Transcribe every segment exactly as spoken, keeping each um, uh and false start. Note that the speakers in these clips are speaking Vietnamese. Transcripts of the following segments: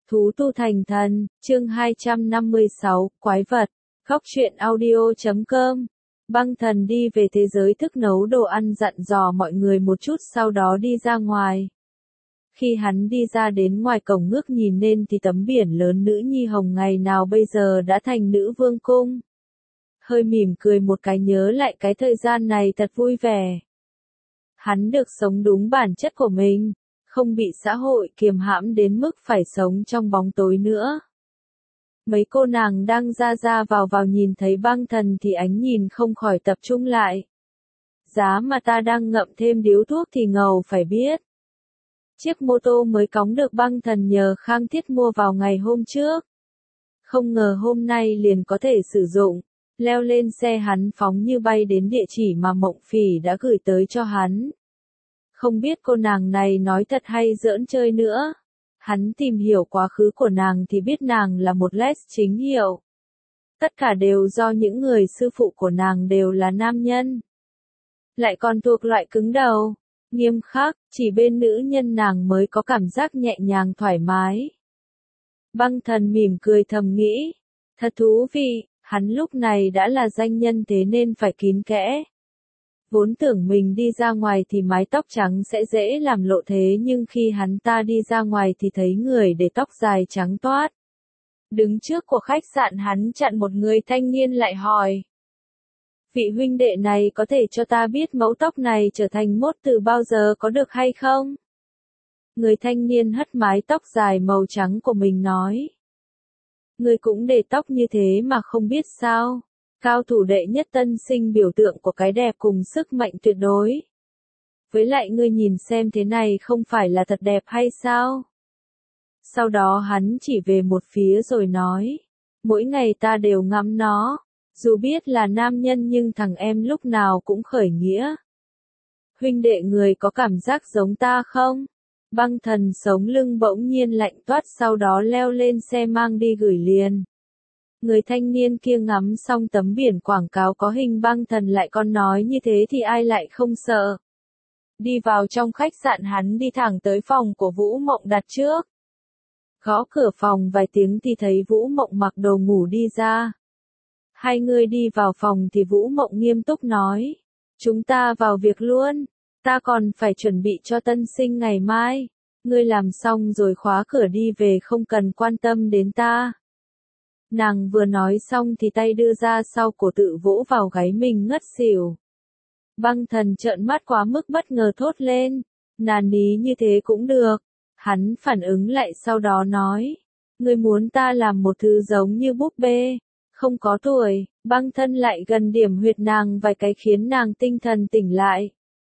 Thú tu thành thần, chương hai trăm năm mươi sáu, quái vật, khóc chuyện audio chấm com. Băng thần đi về thế giới thức nấu đồ ăn dặn dò mọi người một chút sau đó đi ra ngoài. Khi hắn đi ra đến ngoài cổng ngước nhìn lên thì tấm biển lớn nữ nhi hồng ngày nào bây giờ đã thành nữ vương cung. Hơi mỉm cười một cái nhớ lại cái thời gian này thật vui vẻ. Hắn được sống đúng bản chất của mình, không bị xã hội kiềm hãm đến mức phải sống trong bóng tối nữa. Mấy cô nàng đang ra ra vào vào nhìn thấy băng thần thì ánh nhìn không khỏi tập trung lại. Giá mà ta đang ngậm thêm điếu thuốc thì ngầu phải biết. Chiếc mô tô mới cóng được băng thần nhờ Khang Thiết mua vào ngày hôm trước. Không ngờ hôm nay liền có thể sử dụng. Leo lên xe hắn phóng như bay đến địa chỉ mà Mộng Phỉ đã gửi tới cho hắn. Không biết cô nàng này nói thật hay giỡn chơi nữa. Hắn tìm hiểu quá khứ của nàng thì biết nàng là một les chính hiệu. Tất cả đều do những người sư phụ của nàng đều là nam nhân. Lại còn thuộc loại cứng đầu, nghiêm khắc, chỉ bên nữ nhân nàng mới có cảm giác nhẹ nhàng thoải mái. Băng thần mỉm cười thầm nghĩ, thật thú vị, hắn lúc này đã là danh nhân thế nên phải kín kẽ. Vốn tưởng mình đi ra ngoài thì mái tóc trắng sẽ dễ làm lộ thế nhưng khi hắn ta đi ra ngoài thì thấy người để tóc dài trắng toát. Đứng trước của khách sạn hắn chặn một người thanh niên lại hỏi. Vị huynh đệ này có thể cho ta biết mẫu tóc này trở thành mốt từ bao giờ có được hay không? Người thanh niên hất mái tóc dài màu trắng của mình nói. Người cũng để tóc như thế mà không biết sao? Cao thủ đệ nhất tân sinh biểu tượng của cái đẹp cùng sức mạnh tuyệt đối. Với lại ngươi nhìn xem thế này không phải là thật đẹp hay sao? Sau đó hắn chỉ về một phía rồi nói. Mỗi ngày ta đều ngắm nó. Dù biết là nam nhân nhưng thằng em lúc nào cũng khởi nghĩa. Huynh đệ người có cảm giác giống ta không? Băng thần sống lưng bỗng nhiên lạnh toát sau đó leo lên xe mang đi gửi liền. Người thanh niên kia ngắm xong tấm biển quảng cáo có hình băng thần lại còn nói như thế thì ai lại không sợ. Đi vào trong khách sạn hắn đi thẳng tới phòng của Vũ Mộng đặt trước. Gõ cửa phòng vài tiếng thì thấy Vũ Mộng mặc đồ ngủ đi ra. Hai người đi vào phòng thì Vũ Mộng nghiêm túc nói. Chúng ta vào việc luôn, ta còn phải chuẩn bị cho tân sinh ngày mai. Ngươi làm xong rồi khóa cửa đi về không cần quan tâm đến ta. Nàng vừa nói xong thì tay đưa ra sau cổ tự vỗ vào gáy mình ngất xỉu. Băng thần trợn mắt quá mức bất ngờ thốt lên. Nàn ní như thế cũng được. Hắn phản ứng lại sau đó nói. Ngươi muốn ta làm một thứ giống như búp bê. Không có tuổi, băng thân lại gần điểm huyệt nàng vài cái khiến nàng tinh thần tỉnh lại.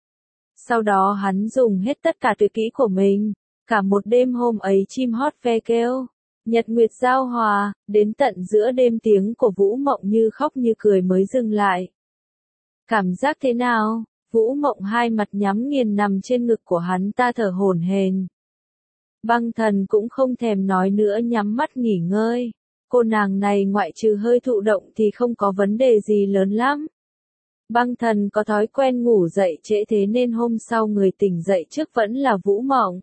Sau đó hắn dùng hết tất cả tuyệt kỹ của mình. Cả một đêm hôm ấy chim hót ve kêu. Nhật nguyệt giao hòa, đến tận giữa đêm tiếng của Vũ Mộng như khóc như cười mới dừng lại. Cảm giác thế nào? Vũ Mộng hai mặt nhắm nghiền nằm trên ngực của hắn ta thở hổn hển. Băng thần cũng không thèm nói nữa nhắm mắt nghỉ ngơi. Cô nàng này ngoại trừ hơi thụ động thì không có vấn đề gì lớn lắm. Băng thần có thói quen ngủ dậy trễ thế nên hôm sau người tỉnh dậy trước vẫn là Vũ Mộng.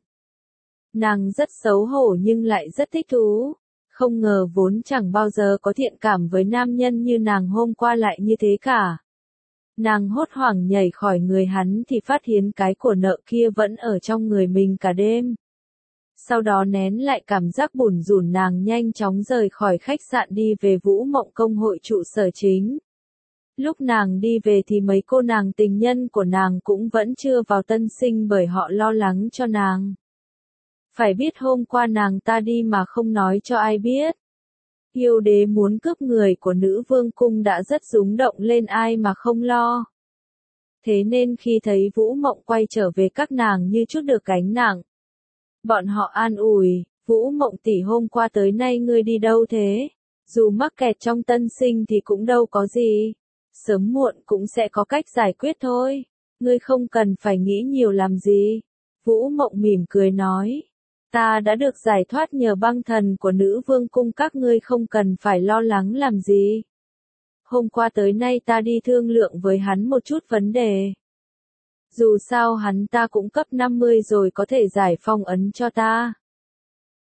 Nàng rất xấu hổ nhưng lại rất thích thú. Không ngờ vốn chẳng bao giờ có thiện cảm với nam nhân như nàng hôm qua lại như thế cả. Nàng hốt hoảng nhảy khỏi người hắn thì phát hiện cái của nợ kia vẫn ở trong người mình cả đêm. Sau đó nén lại cảm giác bủn rủn nàng nhanh chóng rời khỏi khách sạn đi về Vũ Mộng công hội trụ sở chính. Lúc nàng đi về thì mấy cô nàng tình nhân của nàng cũng vẫn chưa vào tân sinh bởi họ lo lắng cho nàng. Phải biết hôm qua nàng ta đi mà không nói cho ai biết. Yêu đế muốn cướp người của nữ vương cung đã rất rúng động lên ai mà không lo. Thế nên khi thấy Vũ Mộng quay trở về các nàng như chút được gánh nặng. Bọn họ an ủi, Vũ Mộng tỷ hôm qua tới nay ngươi đi đâu thế? Dù mắc kẹt trong tân sinh thì cũng đâu có gì. Sớm muộn cũng sẽ có cách giải quyết thôi. Ngươi không cần phải nghĩ nhiều làm gì. Vũ Mộng mỉm cười nói. Ta đã được giải thoát nhờ băng thần của nữ vương cung các ngươi không cần phải lo lắng làm gì. Hôm qua tới nay ta đi thương lượng với hắn một chút vấn đề. Dù sao hắn ta cũng cấp năm mươi rồi có thể giải phong ấn cho ta.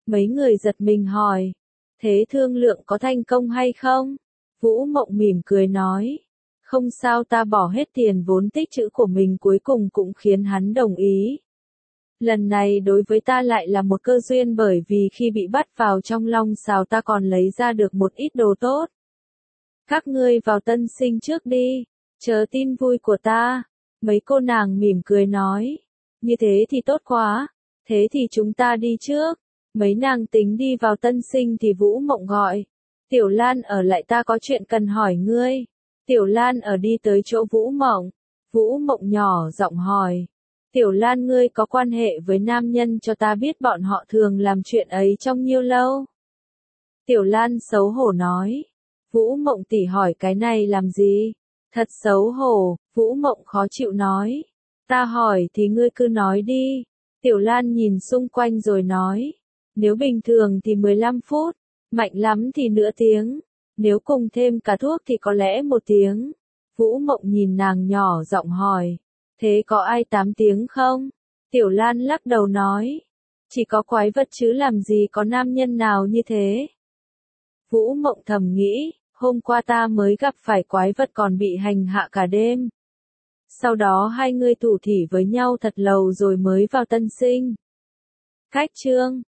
Mấy người giật mình hỏi. Thế thương lượng có thành công hay không? Vũ Mộng mỉm cười nói. Không sao, ta bỏ hết tiền vốn tích trữ của mình cuối cùng cũng khiến hắn đồng ý. Lần này đối với ta lại là một cơ duyên, bởi vì khi bị bắt vào trong long sào ta còn lấy ra được một ít đồ tốt. Các ngươi vào Tân Sinh trước đi, chờ tin vui của ta. Mấy cô nàng mỉm cười nói. Như thế thì tốt quá, thế thì chúng ta đi trước. Mấy nàng tính đi vào Tân Sinh thì Vũ Mộng gọi. Tiểu Lan ở lại, ta có chuyện cần hỏi ngươi. Tiểu Lan ở đi tới chỗ Vũ Mộng. Vũ Mộng nhỏ giọng hỏi. Tiểu Lan, ngươi có quan hệ với nam nhân, cho ta biết bọn họ thường làm chuyện ấy trong nhiêu lâu? Tiểu Lan xấu hổ nói. Vũ Mộng tỷ hỏi cái này làm gì? Thật xấu hổ, Vũ Mộng khó chịu nói. Ta hỏi thì ngươi cứ nói đi. Tiểu Lan nhìn xung quanh rồi nói. Nếu bình thường thì mười lăm phút, mạnh lắm thì nửa tiếng. Nếu cùng thêm cả thuốc thì có lẽ một tiếng. Vũ Mộng nhìn nàng nhỏ giọng hỏi. Thế có ai tám tiếng không? Tiểu Lan lắc đầu nói. Chỉ có quái vật chứ làm gì có nam nhân nào như thế. Vũ Mộng thầm nghĩ, hôm qua ta mới gặp phải quái vật còn bị hành hạ cả đêm. Sau đó hai người thủ thỉ với nhau thật lâu rồi mới vào Tân Sinh. Cách chương